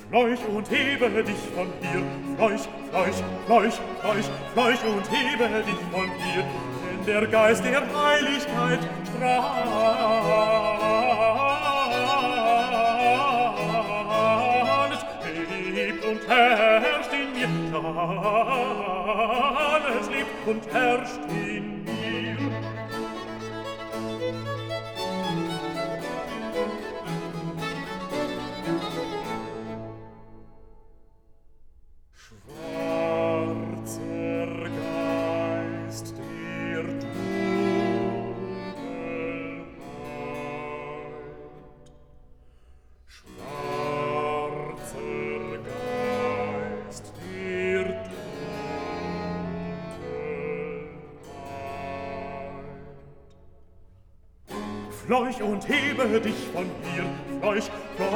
Fleuch und hebe dich von hier, Fleuch, Fleuch, Fleuch, Fleuch, Fleuch und hebe dich von hier, denn der Geist der Heiligkeit strahlt, lebt und herrscht in mir, strahlt, lebt und herrscht in mir. Fleuch und hebe dich von hier, Fleuch,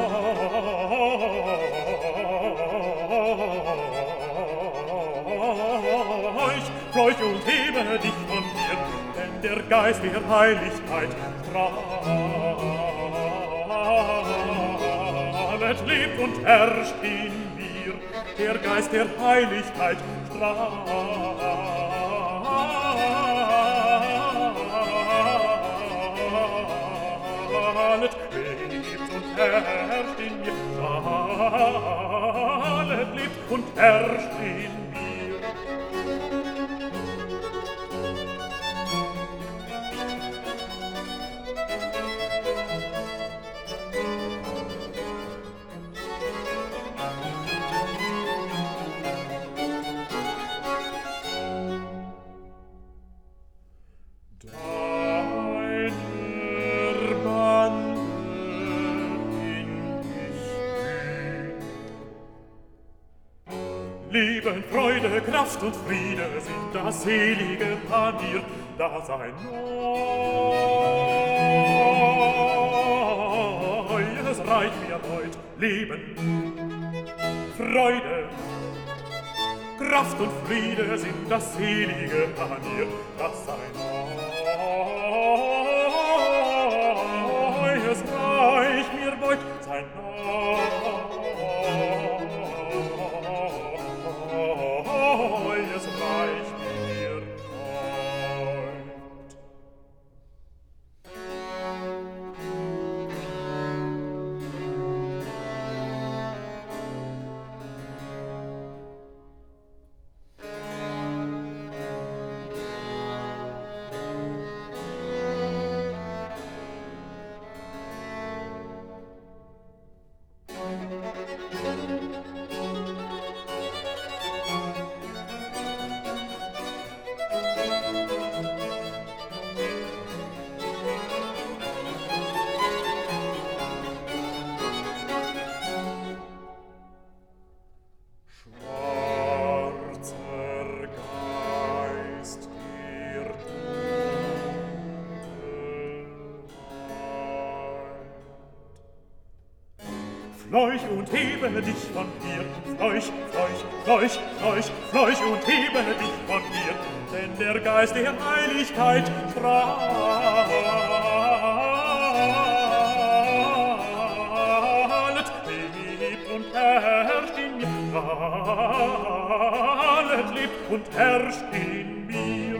Fleuch, Fleuch und hebe dich von hier, denn der Geist der Heiligkeit strahlet, lebt und herrscht in mir, der Geist der Heiligkeit strahlet. Lebt und herrscht in mir, strahlet, lebt und herrscht in mir. Leben, Freude, Kraft und Friede sind das selige Panier, das ein neues Reich mir heut. Leben, Freude, Kraft und Friede sind das selige Panier, das ein neues Reich mir beut. Sein neues Reich mir beut. Fleuch und hebe dich von hier, Fleuch, Fleuch, Fleuch, Fleuch, Fleuch und hebe dich von hier, denn der Geist der Heiligkeit strahlet, lebt und herrscht in mir, strahlet, lebt und herrscht in mir.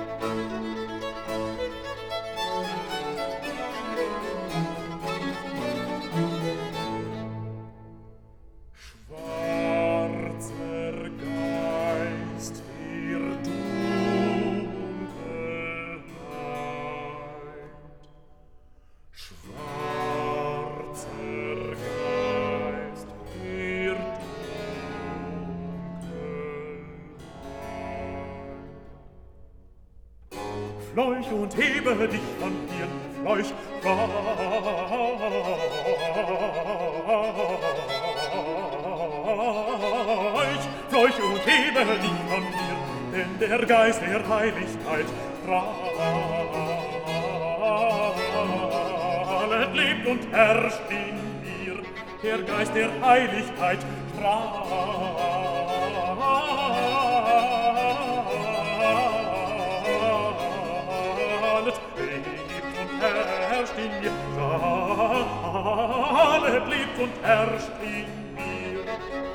Fleuch und hebe dich von hier, Fleuch, Fleuch, Fleuch und hebe dich von hier, denn der Geist der Heiligkeit strahlet, lebt und herrscht in mir, der Geist der Heiligkeit strahlet, lebt und herrscht herrscht in mir, Janet lebt und herrscht in mir.